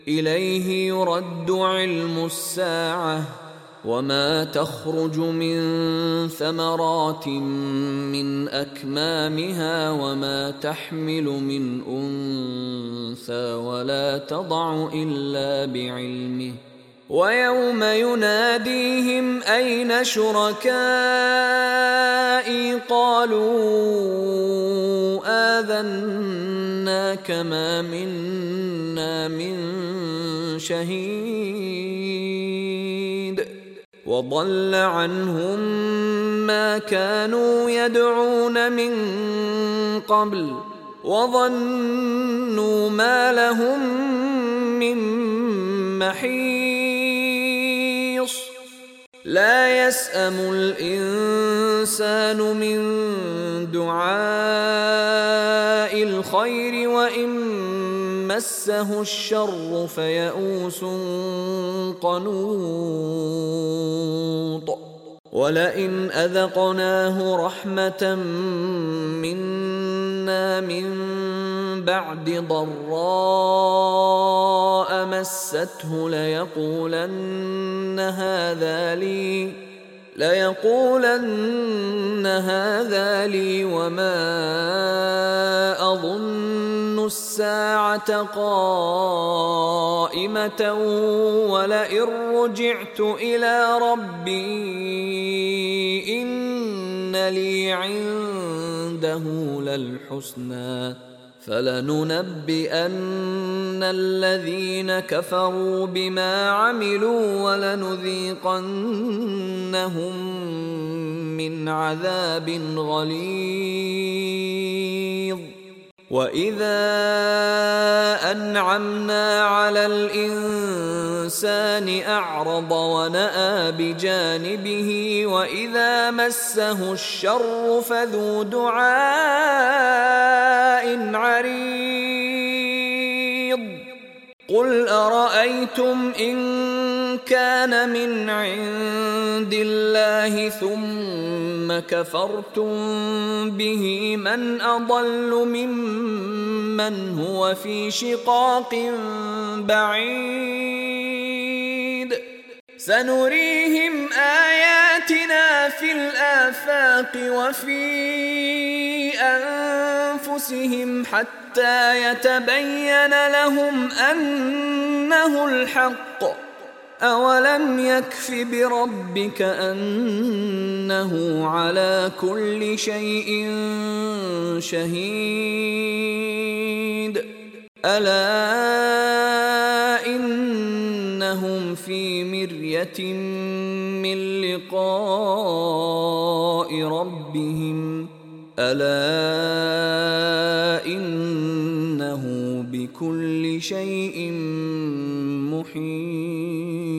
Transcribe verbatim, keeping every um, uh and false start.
إليه يرد علم الساعة وما تخرج من ثمرات من أكمامها وما تحمل من أنثى ولا تضع إلا بعلمه ويوم يناديهم أين شركائي قالوا آذناك ما منا من شهيد وضل عنهم ما كانوا يدعون من قبل وظنوا ما لهم من محيص لا يسأم الإنسان من دعاء الخير وإن مسه الشر فيئوس قنوط ولئن أذقناه رحمة منا من بعد ضراء مسته ليقولن هذا لي ليقولن هذا لي وما أظن الساعة قائمة ولئن رجعت إلى ربي إن لي عنده للحسنى فلننبئن الذين كفروا بما عملوا ولنذيقنهم من عذاب غليظ وإذا أنعمنا على الإنسان أعرض ونأى بجانبه وإذا مسه الشر فذو دعاء عريض قل أرأيتم إن كان من عند الله ثم كفرتم به من أضل ممن هو في شقاق بعيد سنريهم آياتنا في الآفاق وفي أنفسهم حتى يتبين لهم أنه الحق أولم يكف بربك أنه على كل شيء شهيد ألا إنهم في مرية من لقاء ربهم ألا إنه بكل شيء محيط